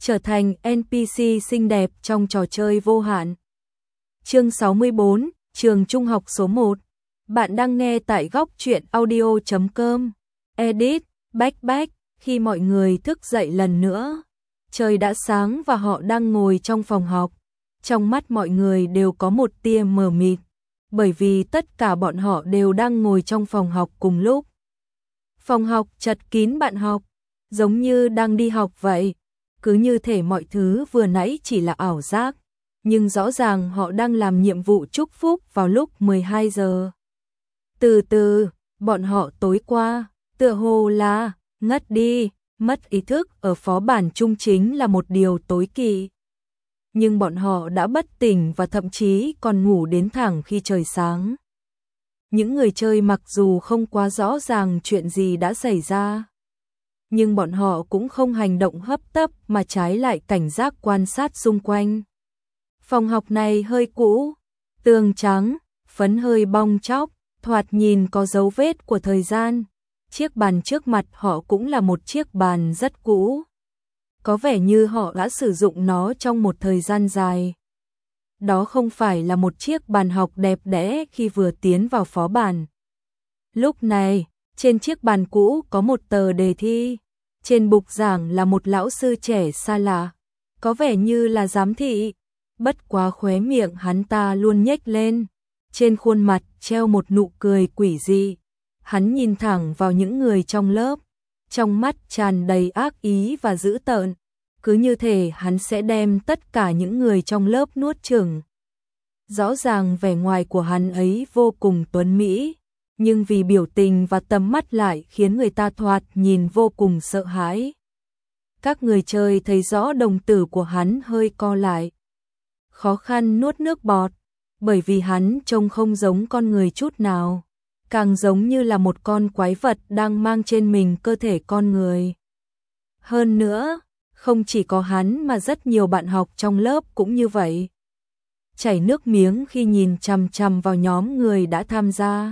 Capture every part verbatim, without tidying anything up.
trở thành en pê xê xinh đẹp trong trò chơi vô hạn. Chương sáu mươi bốn, trường trung học số một. Bạn đang nghe tại góc truyện audio chấm com. Edit, Backpack, khi mọi người thức dậy lần nữa. Trời đã sáng và họ đang ngồi trong phòng học. Trong mắt mọi người đều có một tia mờ mịt, bởi vì tất cả bọn họ đều đang ngồi trong phòng học cùng lúc. Phòng học chật kín bạn học, giống như đang đi học vậy. Cứ như thể mọi thứ vừa nãy chỉ là ảo giác, nhưng rõ ràng họ đang làm nhiệm vụ chúc phúc vào lúc mười hai giờ. Từ từ, bọn họ tối qua, tựa hồ là ngất đi, mất ý thức ở phó bản trung chính là một điều tối kỵ. Nhưng bọn họ đã bất tỉnh và thậm chí còn ngủ đến thẳng khi trời sáng. Những người chơi mặc dù không quá rõ ràng chuyện gì đã xảy ra, nhưng bọn họ cũng không hành động hấp tấp mà trái lại cảnh giác quan sát xung quanh. Phòng học này hơi cũ, tường trắng, phấn hơi bong tróc, thoạt nhìn có dấu vết của thời gian. Chiếc bàn trước mặt họ cũng là một chiếc bàn rất cũ. Có vẻ như họ đã sử dụng nó trong một thời gian dài. Đó không phải là một chiếc bàn học đẹp đẽ khi vừa tiến vào phó bản. Lúc này, trên chiếc bàn cũ có một tờ đề thi. Trên bục giảng là một lão sư trẻ xa lạ, có vẻ như là giám thị. Bất quá khóe miệng hắn ta luôn nhếch lên. Trên khuôn mặt treo một nụ cười quỷ dị. Hắn nhìn thẳng vào những người trong lớp, trong mắt tràn đầy ác ý và dữ tợn, cứ như thể hắn sẽ đem tất cả những người trong lớp nuốt chửng. Rõ ràng vẻ ngoài của hắn ấy vô cùng tuấn mỹ, nhưng vì biểu tình và tầm mắt lại khiến người ta thoạt nhìn vô cùng sợ hãi. Các người chơi thấy rõ đồng tử của hắn hơi co lại, khó khăn nuốt nước bọt, bởi vì hắn trông không giống con người chút nào, càng giống như là một con quái vật đang mang trên mình cơ thể con người. Hơn nữa, không chỉ có hắn mà rất nhiều bạn học trong lớp cũng như vậy. Chảy nước miếng khi nhìn chằm chằm vào nhóm người đã tham gia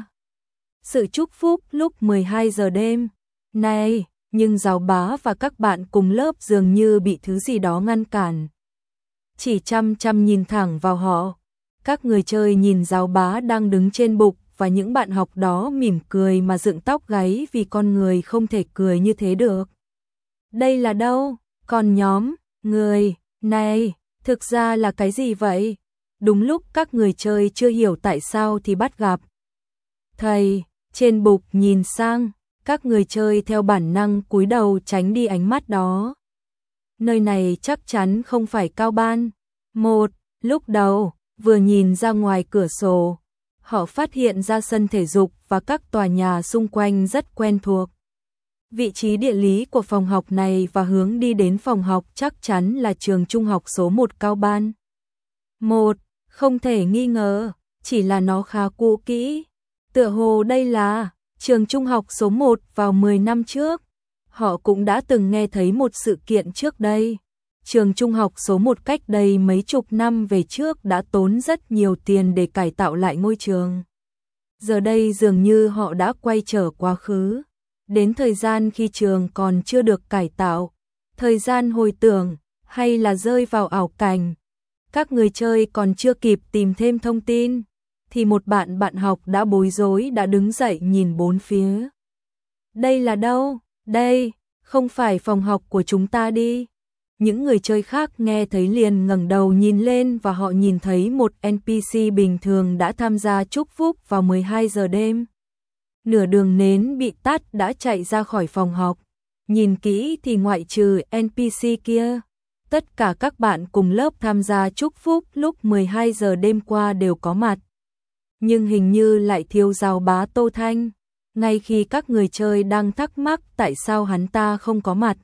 sự chúc phúc lúc mười hai giờ đêm. Này, nhưng Giáo Bá và các bạn cùng lớp dường như bị thứ gì đó ngăn cản. Chỉ chăm chăm nhìn thẳng vào họ. Các người chơi nhìn Giáo Bá đang đứng trên bục và những bạn học đó mỉm cười mà dựng tóc gáy vì con người không thể cười như thế được. Đây là đâu? Còn nhóm người này thực ra là cái gì vậy? Đúng lúc các người chơi chưa hiểu tại sao thì bắt gặp thầy trên bục nhìn sang, các người chơi theo bản năng cúi đầu tránh đi ánh mắt đó. Nơi này chắc chắn không phải cao ban. Một, lúc đầu, vừa nhìn ra ngoài cửa sổ, họ phát hiện ra sân thể dục và các tòa nhà xung quanh rất quen thuộc. Vị trí địa lý của phòng học này và hướng đi đến phòng học chắc chắn là trường trung học số một cao ban. Một, không thể nghi ngờ, chỉ là nó khá cũ kỹ. Tựa hồ đây là trường trung học số một vào mười năm trước. Họ cũng đã từng nghe thấy một sự kiện trước đây. Trường trung học số một cách đây mấy chục năm về trước đã tốn rất nhiều tiền để cải tạo lại ngôi trường. Giờ đây dường như họ đã quay trở quá khứ, đến thời gian khi trường còn chưa được cải tạo, thời gian hồi tưởng, hay là rơi vào ảo cảnh. Các người chơi còn chưa kịp tìm thêm thông tin, thì một bạn bạn học đã bối rối đã đứng dậy nhìn bốn phía. Đây là đâu? Đây, không phải phòng học của chúng ta đi. Những người chơi khác nghe thấy liền ngẩng đầu nhìn lên và họ nhìn thấy một en pê xê bình thường đã tham gia chúc phúc vào mười hai giờ đêm. Nửa đường nến bị tắt đã chạy ra khỏi phòng học. Nhìn kỹ thì ngoại trừ en pê xê kia, tất cả các bạn cùng lớp tham gia chúc phúc lúc mười hai giờ đêm qua đều có mặt. Nhưng hình như lại thiếu Giáo Bá Tô Thanh, ngay khi các người chơi đang thắc mắc tại sao hắn ta không có mặt.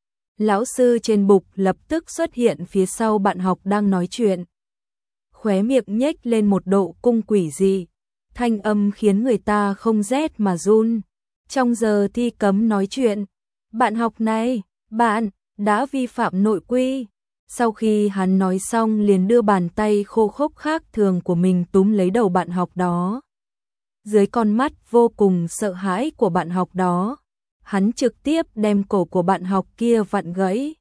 Lão sư trên bục lập tức xuất hiện phía sau bạn học đang nói chuyện. Khóe miệng nhếch lên một độ cung quỷ dị, thanh âm khiến người ta không rét mà run. Trong giờ thi cấm nói chuyện, bạn học này, bạn đã vi phạm nội quy. Sau khi hắn nói xong liền đưa bàn tay khô khốc khác thường của mình túm lấy đầu bạn học đó. Dưới con mắt vô cùng sợ hãi của bạn học đó, hắn trực tiếp đem cổ của bạn học kia vặn gãy.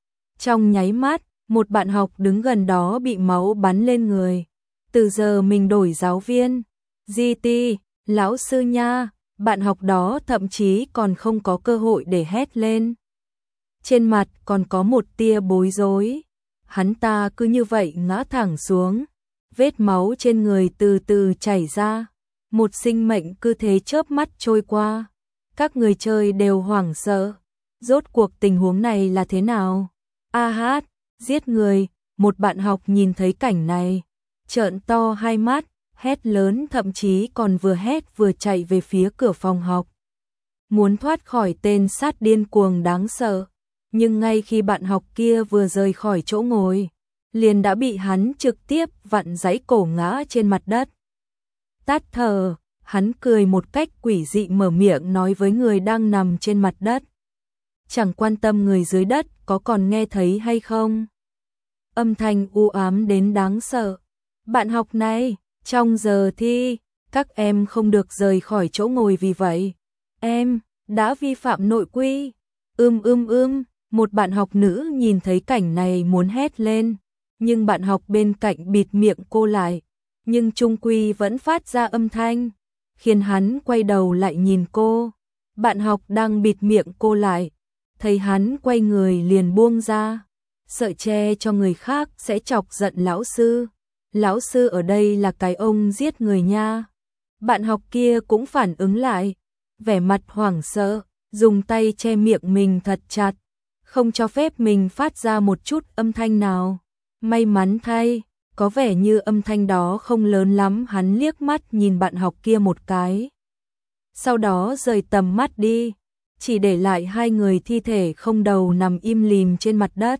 Trong nháy mắt, một bạn học đứng gần đó bị máu bắn lên người. Từ giờ mình đổi giáo viên. giê tê, lão sư nha, bạn học đó thậm chí còn không có cơ hội để hét lên. Trên mặt còn có một tia bối rối. Hắn ta cứ như vậy ngã thẳng xuống. Vết máu trên người từ từ chảy ra. Một sinh mệnh cứ thế chớp mắt trôi qua. Các người chơi đều hoảng sợ. Rốt cuộc tình huống này là thế nào? A hát, giết người. Một bạn học nhìn thấy cảnh này, trợn to hai mắt, hét lớn, thậm chí còn vừa hét vừa chạy về phía cửa phòng học. Muốn thoát khỏi tên sát điên cuồng đáng sợ. Nhưng ngay khi bạn học kia vừa rời khỏi chỗ ngồi, liền đã bị hắn trực tiếp vặn giãy cổ ngã trên mặt đất. Tát thở, hắn cười một cách quỷ dị mở miệng nói với người đang nằm trên mặt đất. Chẳng quan tâm người dưới đất có còn nghe thấy hay không. Âm thanh u ám đến đáng sợ. Bạn học này, trong giờ thi, các em không được rời khỏi chỗ ngồi vì vậy. Em đã vi phạm nội quy. Ưm ưm ưm, một bạn học nữ nhìn thấy cảnh này muốn hét lên, nhưng bạn học bên cạnh bịt miệng cô lại, nhưng chung quy vẫn phát ra âm thanh, khiến hắn quay đầu lại nhìn cô. Bạn học đang bịt miệng cô lại, thấy hắn quay người liền buông ra, sợ che cho người khác sẽ chọc giận lão sư. Lão sư ở đây là cái ông giết người nha. Bạn học kia cũng phản ứng lại, vẻ mặt hoảng sợ, dùng tay che miệng mình thật chặt, không cho phép mình phát ra một chút âm thanh nào. May mắn thay, có vẻ như âm thanh đó không lớn lắm. Hắn liếc mắt nhìn bạn học kia một cái, sau đó rời tầm mắt đi, chỉ để lại hai người thi thể không đầu nằm im lìm trên mặt đất.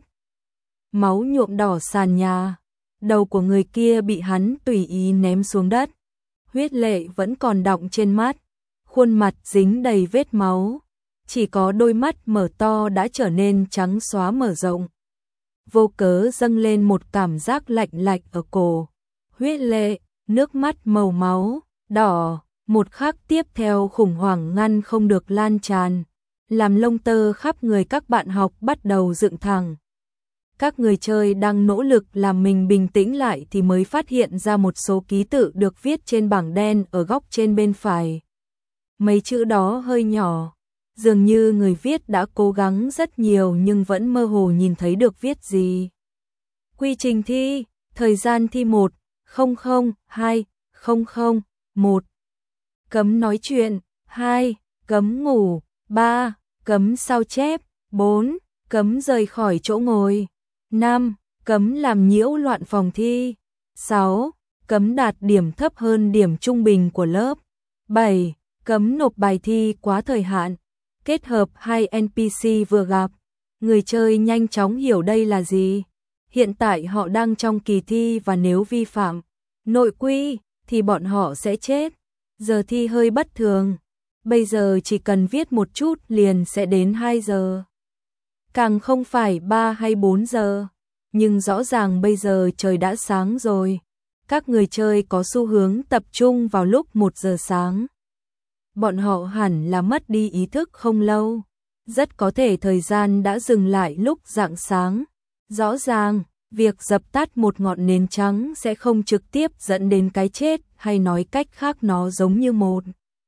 Máu nhuộm đỏ sàn nhà, đầu của người kia bị hắn tùy ý ném xuống đất. Huyết lệ vẫn còn đọng trên mắt, khuôn mặt dính đầy vết máu, chỉ có đôi mắt mở to đã trở nên trắng xóa mở rộng. Vô cớ dâng lên một cảm giác lạnh lạnh ở cổ. Huyết lệ, nước mắt màu máu, đỏ, một khắc tiếp theo khủng hoảng ngăn không được lan tràn, làm lông tơ khắp người các bạn học bắt đầu dựng thẳng. Các người chơi đang nỗ lực làm mình bình tĩnh lại thì mới phát hiện ra một số ký tự được viết trên bảng đen ở góc trên bên phải. Mấy chữ đó hơi nhỏ, dường như người viết đã cố gắng rất nhiều nhưng vẫn mơ hồ nhìn thấy được viết gì. Quy trình thi, thời gian thi một, không không, hai, không không, một. Cấm nói chuyện, hai, cấm ngủ, ba, cấm sao chép, bốn, cấm rời khỏi chỗ ngồi, năm, cấm làm nhiễu loạn phòng thi, sáu, cấm đạt điểm thấp hơn điểm trung bình của lớp, bảy, cấm nộp bài thi quá thời hạn. Kết hợp hai en pê xê vừa gặp, người chơi nhanh chóng hiểu đây là gì. Hiện tại họ đang trong kỳ thi và nếu vi phạm nội quy thì bọn họ sẽ chết. Giờ thi hơi bất thường, bây giờ chỉ cần viết một chút liền sẽ đến hai giờ. Càng không phải ba hay bốn giờ, nhưng rõ ràng bây giờ trời đã sáng rồi. Các người chơi có xu hướng tập trung vào lúc một giờ sáng. Bọn họ hẳn là mất đi ý thức không lâu, rất có thể thời gian đã dừng lại lúc rạng sáng. Rõ ràng, việc dập tắt một ngọn nến trắng sẽ không trực tiếp dẫn đến cái chết, hay nói cách khác nó giống như một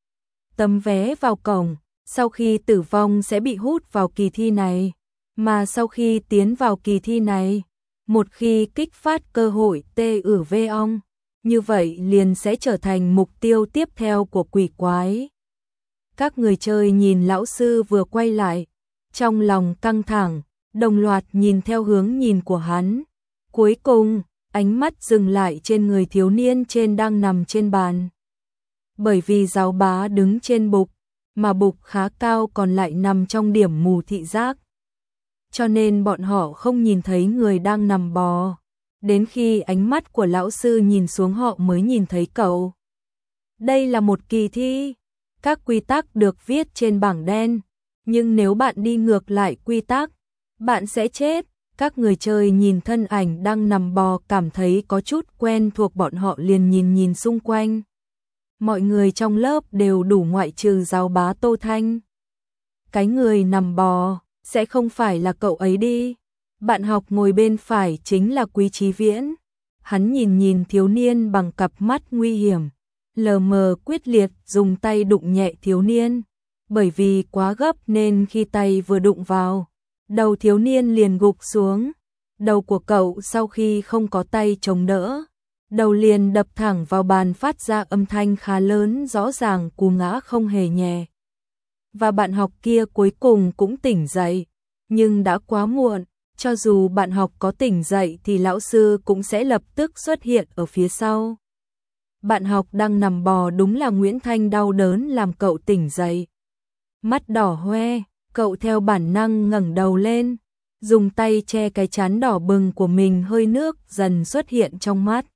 tấm vé vào cổng, sau khi tử vong sẽ bị hút vào kỳ thi này, mà sau khi tiến vào kỳ thi này, một khi kích phát cơ hội tê ử vê ong, như vậy liền sẽ trở thành mục tiêu tiếp theo của quỷ quái. Các người chơi nhìn lão sư vừa quay lại, trong lòng căng thẳng, đồng loạt nhìn theo hướng nhìn của hắn. Cuối cùng, ánh mắt dừng lại trên người thiếu niên trên đang nằm trên bàn. Bởi vì giáo bá đứng trên bục, mà bục khá cao còn lại nằm trong điểm mù thị giác. Cho nên bọn họ không nhìn thấy người đang nằm bò. Đến khi ánh mắt của lão sư nhìn xuống họ mới nhìn thấy cậu. Đây là một kỳ thi. Các quy tắc được viết trên bảng đen, nhưng nếu bạn đi ngược lại quy tắc, bạn sẽ chết. Các người chơi nhìn thân ảnh đang nằm bò cảm thấy có chút quen thuộc, bọn họ liền nhìn nhìn xung quanh. Mọi người trong lớp đều đủ ngoại trừ giáo bá Tô Thanh. Cái người nằm bò, sẽ không phải là cậu ấy đi. Bạn học ngồi bên phải chính là Quý Chí Viễn. Hắn nhìn nhìn thiếu niên bằng cặp mắt nguy hiểm, lờ mờ quyết liệt dùng tay đụng nhẹ thiếu niên. Bởi vì quá gấp nên khi tay vừa đụng vào, đầu thiếu niên liền gục xuống. Đầu của cậu sau khi không có tay chống đỡ, đầu liền đập thẳng vào bàn phát ra âm thanh khá lớn, rõ ràng cú ngã không hề nhẹ. Và bạn học kia cuối cùng cũng tỉnh dậy, nhưng đã quá muộn, cho dù bạn học có tỉnh dậy thì lão sư cũng sẽ lập tức xuất hiện ở phía sau. Bạn học đang nằm bò đúng là Nguyễn Thanh đau đớn làm cậu tỉnh dậy. Mắt đỏ hoe, cậu theo bản năng ngẩng đầu lên, dùng tay che cái trán đỏ bừng của mình, hơi nước dần xuất hiện trong mắt.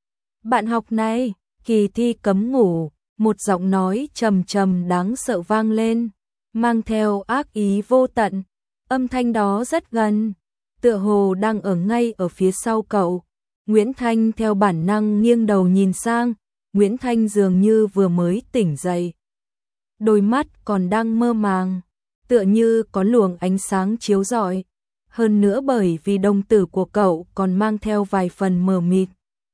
Bạn học này, kỳ thi cấm ngủ, một giọng nói trầm trầm đáng sợ vang lên, mang theo ác ý vô tận. Âm thanh đó rất gần, tựa hồ đang ở ngay ở phía sau cậu. Nguyễn Thanh theo bản năng nghiêng đầu nhìn sang, Nguyễn Thanh dường như vừa mới tỉnh dậy. Đôi mắt còn đang mơ màng, tựa như có luồng ánh sáng chiếu rọi. Hơn nữa bởi vì đồng tử của cậu còn mang theo vài phần mờ mịt.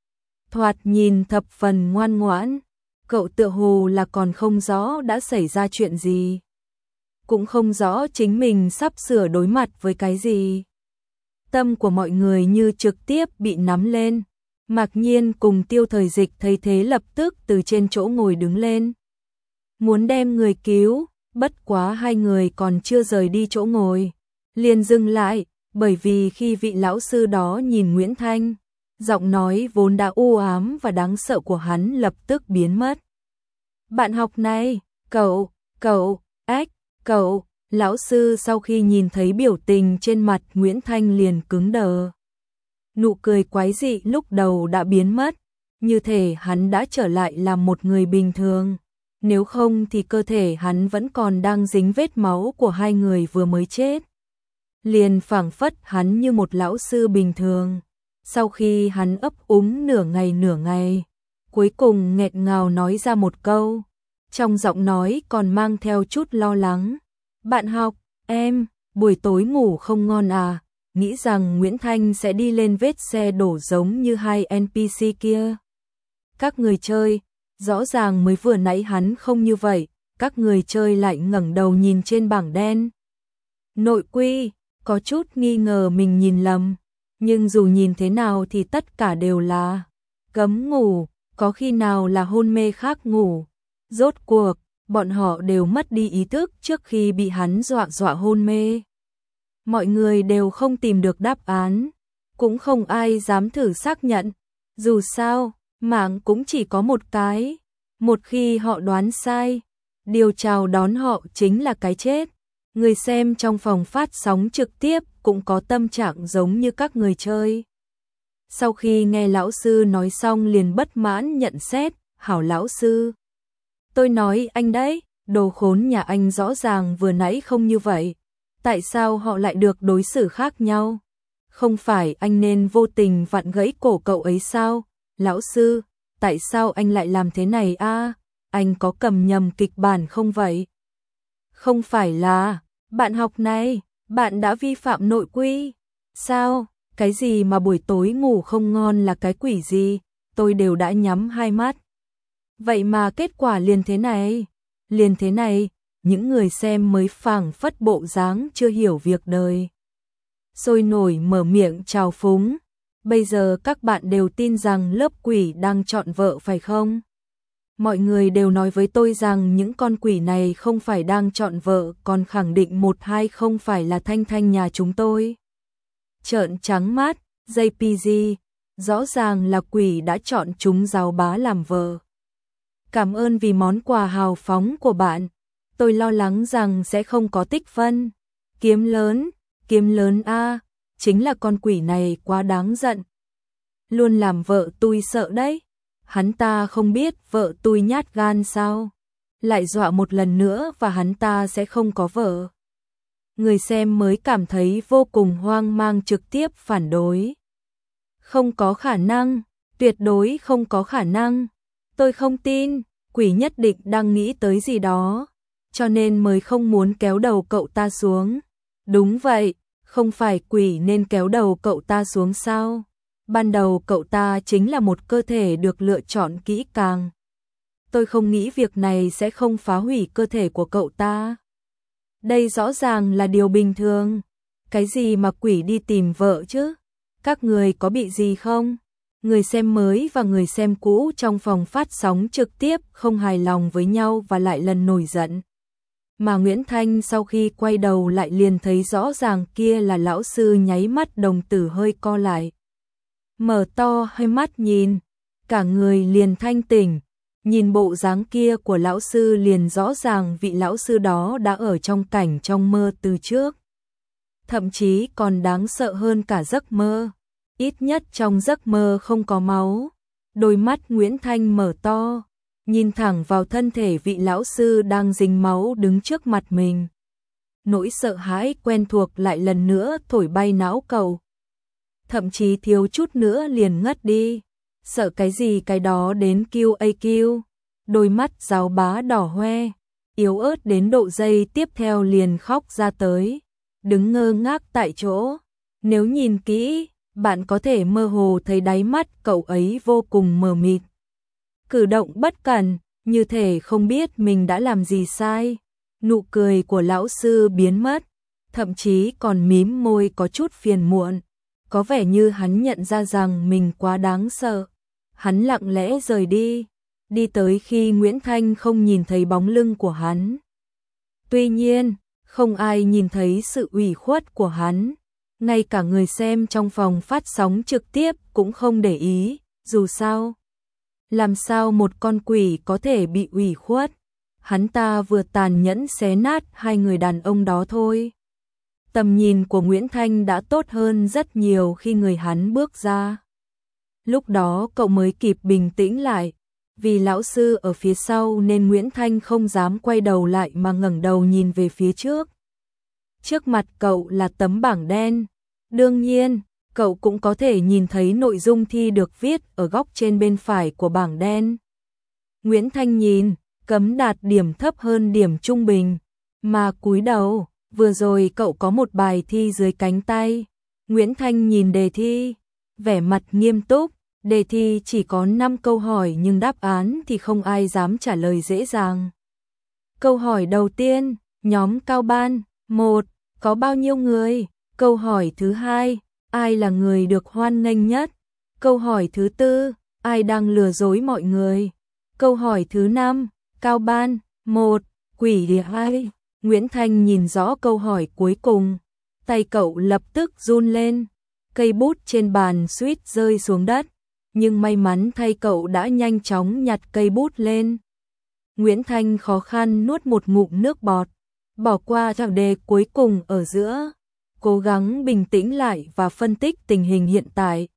Thoạt nhìn thập phần ngoan ngoãn, cậu tựa hồ là còn không rõ đã xảy ra chuyện gì. Cũng không rõ chính mình sắp sửa đối mặt với cái gì. Tâm của mọi người như trực tiếp bị nắm lên. Mạc Nhiên cùng Tiêu Thời Dịch thấy thế lập tức từ trên chỗ ngồi đứng lên, muốn đem người cứu, bất quá hai người còn chưa rời đi chỗ ngồi, liền dừng lại, bởi vì khi vị lão sư đó nhìn Nguyễn Thanh, giọng nói vốn đã u ám và đáng sợ của hắn lập tức biến mất. Bạn học này, cậu, cậu, ách, cậu, lão sư sau khi nhìn thấy biểu tình trên mặt Nguyễn Thanh liền cứng đờ. Nụ cười quái dị lúc đầu đã biến mất, như thể hắn đã trở lại làm một người bình thường. Nếu không thì cơ thể hắn vẫn còn đang dính vết máu của hai người vừa mới chết. Liền phảng phất hắn như một lão sư bình thường. Sau khi hắn ấp úng nửa ngày nửa ngày, cuối cùng nghẹn ngào nói ra một câu, trong giọng nói còn mang theo chút lo lắng. Bạn học, em, buổi tối ngủ không ngon à? Nghĩ rằng Nguyễn Thanh sẽ đi lên vết xe đổ giống như hai en pê xê kia. Các người chơi, rõ ràng mới vừa nãy hắn không như vậy, các người chơi lại ngẩng đầu nhìn trên bảng đen. Nội quy, có chút nghi ngờ mình nhìn lầm, nhưng dù nhìn thế nào thì tất cả đều là cấm ngủ, có khi nào là hôn mê khác ngủ. Rốt cuộc, bọn họ đều mất đi ý thức trước khi bị hắn dọa dọa hôn mê. Mọi người đều không tìm được đáp án, cũng không ai dám thử xác nhận. Dù sao, mạng cũng chỉ có một cái, một khi họ đoán sai, điều chào đón họ chính là cái chết. Người xem trong phòng phát sóng trực tiếp cũng có tâm trạng giống như các người chơi. Sau khi nghe lão sư nói xong liền bất mãn nhận xét, hảo lão sư. Tôi nói anh đấy, đồ khốn nhà anh rõ ràng vừa nãy không như vậy. Tại sao họ lại được đối xử khác nhau? Không phải anh nên vô tình vặn gãy cổ cậu ấy sao? Lão sư, tại sao anh lại làm thế này a? À? Anh có cầm nhầm kịch bản không vậy? Không phải là, bạn học này, bạn đã vi phạm nội quy. Sao? Cái gì mà buổi tối ngủ không ngon là cái quỷ gì? Tôi đều đã nhắm hai mắt. Vậy mà kết quả liền thế này, liền thế này. Những người xem mới phảng phất bộ dáng chưa hiểu việc đời. Sôi nổi mở miệng trào phúng. Bây giờ các bạn đều tin rằng lớp quỷ đang chọn vợ phải không? Mọi người đều nói với tôi rằng những con quỷ này không phải đang chọn vợ, còn khẳng định một hai không phải là Thanh Thanh nhà chúng tôi. Trợn trắng mắt, gi pê giê, rõ ràng là quỷ đã chọn chúng giáo bá làm vợ. Cảm ơn vì món quà hào phóng của bạn. Tôi lo lắng rằng sẽ không có tích phân. Kiếm lớn, kiếm lớn a, chính là con quỷ này quá đáng giận. Luôn làm vợ tôi sợ đấy. Hắn ta không biết vợ tôi nhát gan sao? Lại dọa một lần nữa và hắn ta sẽ không có vợ. Người xem mới cảm thấy vô cùng hoang mang, trực tiếp phản đối. Không có khả năng, tuyệt đối không có khả năng. Tôi không tin, quỷ nhất định đang nghĩ tới gì đó, cho nên mới không muốn kéo đầu cậu ta xuống. Đúng vậy, Không phải quỷ nên kéo đầu cậu ta xuống sao? Ban đầu cậu ta chính là một cơ thể được lựa chọn kỹ càng. Tôi không nghĩ việc này sẽ không phá hủy cơ thể của cậu ta. Đây rõ ràng là điều bình thường. Cái gì mà quỷ đi tìm vợ chứ? Các người có bị gì không? Người xem mới và người xem cũ trong phòng phát sóng trực tiếp không hài lòng với nhau và lại lần nổi giận. Mà Nguyễn Thanh sau khi quay đầu lại liền thấy rõ ràng kia là lão sư, nháy mắt đồng tử hơi co lại. Mở to hai mắt nhìn, cả người liền thanh tỉnh, nhìn bộ dáng kia của lão sư liền rõ ràng vị lão sư đó đã ở trong cảnh trong mơ từ trước. Thậm chí còn đáng sợ hơn cả giấc mơ, ít nhất trong giấc mơ không có máu. Đôi mắt Nguyễn Thanh mở to, nhìn thẳng vào thân thể vị lão sư đang dính máu đứng trước mặt mình. Nỗi sợ hãi quen thuộc lại lần nữa thổi bay não cậu. Thậm chí thiếu chút nữa liền ngất đi. Sợ cái gì cái đó đến Q A Q. Đôi mắt giáo bá đỏ hoe, yếu ớt đến độ giây tiếp theo liền khóc ra tới. Đứng ngơ ngác tại chỗ. Nếu nhìn kỹ, bạn có thể mơ hồ thấy đáy mắt cậu ấy vô cùng mờ mịt. Cử động bất cẩn, như thể không biết mình đã làm gì sai. Nụ cười của lão sư biến mất, thậm chí còn mím môi có chút phiền muộn. Có vẻ như hắn nhận ra rằng mình quá đáng sợ. Hắn lặng lẽ rời đi, đi tới khi Nguyễn Thanh không nhìn thấy bóng lưng của hắn. Tuy nhiên, không ai nhìn thấy sự ủy khuất của hắn. Ngay cả người xem trong phòng phát sóng trực tiếp cũng không để ý, dù sao. Làm sao một con quỷ có thể bị ủy khuất? Hắn ta vừa tàn nhẫn xé nát hai người đàn ông đó thôi. Tầm nhìn của Nguyễn Thanh đã tốt hơn rất nhiều khi người hắn bước ra. Lúc đó cậu mới kịp bình tĩnh lại. Vì lão sư ở phía sau nên Nguyễn Thanh không dám quay đầu lại mà ngẩng đầu nhìn về phía trước. Trước mặt cậu là tấm bảng đen. Đương nhiên, cậu cũng có thể nhìn thấy nội dung thi được viết ở góc trên bên phải của bảng đen. Nguyễn Thanh nhìn, cấm đạt điểm thấp hơn điểm trung bình. Mà cúi đầu, vừa rồi cậu có một bài thi dưới cánh tay. Nguyễn Thanh nhìn đề thi, vẻ mặt nghiêm túc. Đề thi chỉ có năm câu hỏi nhưng đáp án thì không ai dám trả lời dễ dàng. Câu hỏi đầu tiên, nhóm Cao Ban, một, có bao nhiêu người? Câu hỏi thứ hai, ai là người được hoan nghênh nhất? Câu hỏi thứ tư, ai đang lừa dối mọi người? Câu hỏi thứ năm, Cao Ban, một, quỷ địa ai? Nguyễn Thanh nhìn rõ câu hỏi cuối cùng, tay cậu lập tức run lên, cây bút trên bàn suýt rơi xuống đất. Nhưng may mắn thay cậu đã nhanh chóng nhặt cây bút lên. Nguyễn Thanh khó khăn nuốt một ngụm nước bọt, bỏ qua chặng đề cuối cùng ở giữa, cố gắng bình tĩnh lại và phân tích tình hình hiện tại.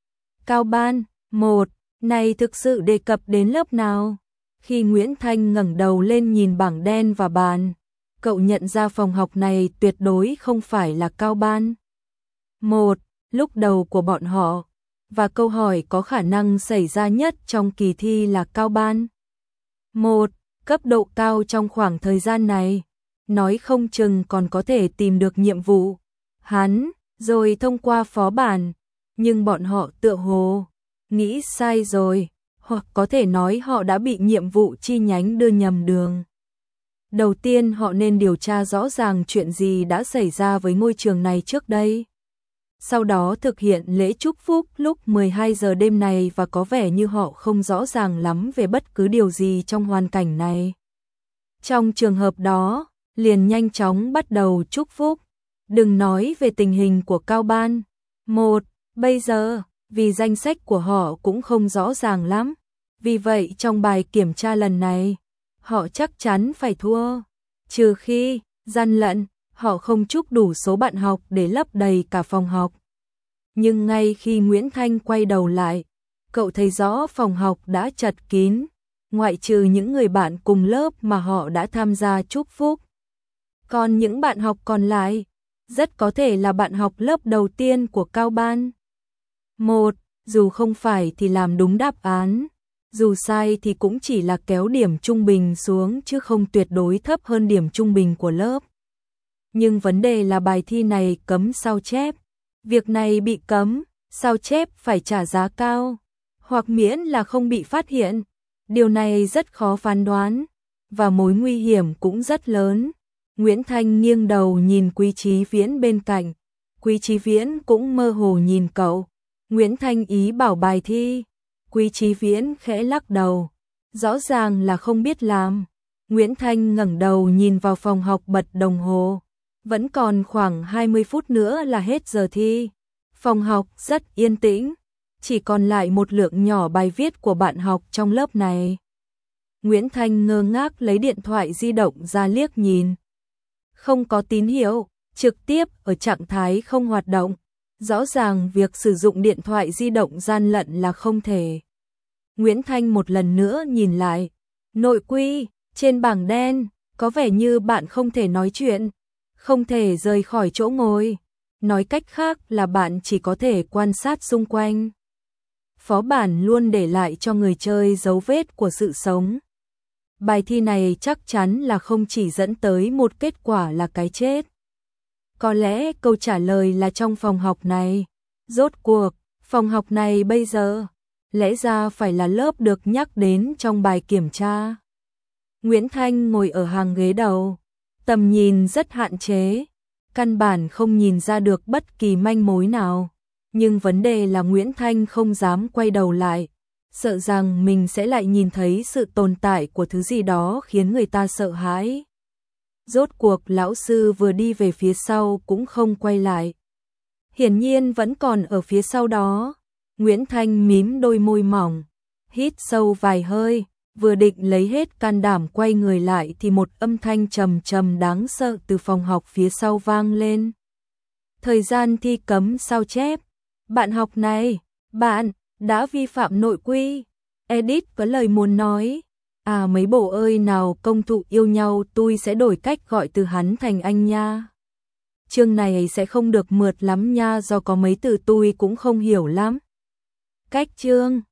Cao Ban, một, này thực sự đề cập đến lớp nào? Khi Nguyễn Thanh ngẩng đầu lên nhìn bảng đen và bàn, cậu nhận ra phòng học này tuyệt đối không phải là Cao Ban. Một, lúc đầu của bọn họ. Và câu hỏi có khả năng xảy ra nhất trong kỳ thi là Cao Ban. Một, cấp độ cao trong khoảng thời gian này, nói không chừng còn có thể tìm được nhiệm vụ. Hắn, rồi thông qua phó bản, nhưng bọn họ tựa hồ, nghĩ sai rồi, hoặc có thể nói họ đã bị nhiệm vụ chi nhánh đưa nhầm đường. Đầu tiên họ nên điều tra rõ ràng chuyện gì đã xảy ra với ngôi trường này trước đây. Sau đó thực hiện lễ chúc phúc lúc mười hai giờ đêm này và có vẻ như họ không rõ ràng lắm về bất cứ điều gì trong hoàn cảnh này. Trong trường hợp đó, liền nhanh chóng bắt đầu chúc phúc. Đừng nói về tình hình của Cao Ban. Một, bây giờ, vì danh sách của họ cũng không rõ ràng lắm. Vì vậy trong bài kiểm tra lần này, họ chắc chắn phải thua. Trừ khi, gian lận, họ không chúc đủ số bạn học để lấp đầy cả phòng học. Nhưng ngay khi Nguyễn Thanh quay đầu lại, cậu thấy rõ phòng học đã chật kín, ngoại trừ những người bạn cùng lớp mà họ đã tham gia chúc phúc. Còn những bạn học còn lại, rất có thể là bạn học lớp đầu tiên của Cao Ban. Một, dù không phải thì làm đúng đáp án, dù sai thì cũng chỉ là kéo điểm trung bình xuống chứ không tuyệt đối thấp hơn điểm trung bình của lớp. Nhưng vấn đề là bài thi này cấm sao chép. Việc này bị cấm, sao chép phải trả giá cao, hoặc miễn là không bị phát hiện. Điều này rất khó phán đoán, và mối nguy hiểm cũng rất lớn. Nguyễn Thanh nghiêng đầu nhìn Quý Chí Viễn bên cạnh. Quý Chí Viễn cũng mơ hồ nhìn cậu. Nguyễn Thanh ý bảo bài thi. Quý Chí Viễn khẽ lắc đầu. Rõ ràng là không biết làm. Nguyễn Thanh ngẩng đầu nhìn vào phòng học bật đồng hồ. Vẫn còn khoảng hai mươi phút nữa là hết giờ thi. Phòng học rất yên tĩnh. Chỉ còn lại một lượng nhỏ bài viết của bạn học trong lớp này. Nguyễn Thanh ngơ ngác lấy điện thoại di động ra liếc nhìn. Không có tín hiệu, trực tiếp ở trạng thái không hoạt động. Rõ ràng việc sử dụng điện thoại di động gian lận là không thể. Nguyễn Thanh một lần nữa nhìn lại. Nội quy, trên bảng đen, có vẻ như bạn không thể nói chuyện, không thể rời khỏi chỗ ngồi. Nói cách khác là bạn chỉ có thể quan sát xung quanh. Phó bản luôn để lại cho người chơi dấu vết của sự sống. Bài thi này chắc chắn là không chỉ dẫn tới một kết quả là cái chết. Có lẽ câu trả lời là trong phòng học này. Rốt cuộc, phòng học này bây giờ, lẽ ra phải là lớp được nhắc đến trong bài kiểm tra. Nguyễn Thanh ngồi ở hàng ghế đầu, tầm nhìn rất hạn chế, căn bản không nhìn ra được bất kỳ manh mối nào. Nhưng vấn đề là Nguyễn Thanh không dám quay đầu lại, sợ rằng mình sẽ lại nhìn thấy sự tồn tại của thứ gì đó khiến người ta sợ hãi. Rốt cuộc lão sư vừa đi về phía sau cũng không quay lại. Hiển nhiên vẫn còn ở phía sau đó. Nguyễn Thanh mím đôi môi mỏng, hít sâu vài hơi, vừa định lấy hết can đảm quay người lại thì một âm thanh trầm trầm đáng sợ từ phòng học phía sau vang lên. Thời gian thi cấm sao chép. Bạn học này, bạn đã vi phạm nội quy. Edit có lời muốn nói. À mấy bộ ơi, nào công thụ yêu nhau tôi sẽ đổi cách gọi từ hắn thành anh nha. Chương này sẽ không được mượt lắm nha, do có mấy từ tôi cũng không hiểu lắm. Cách chương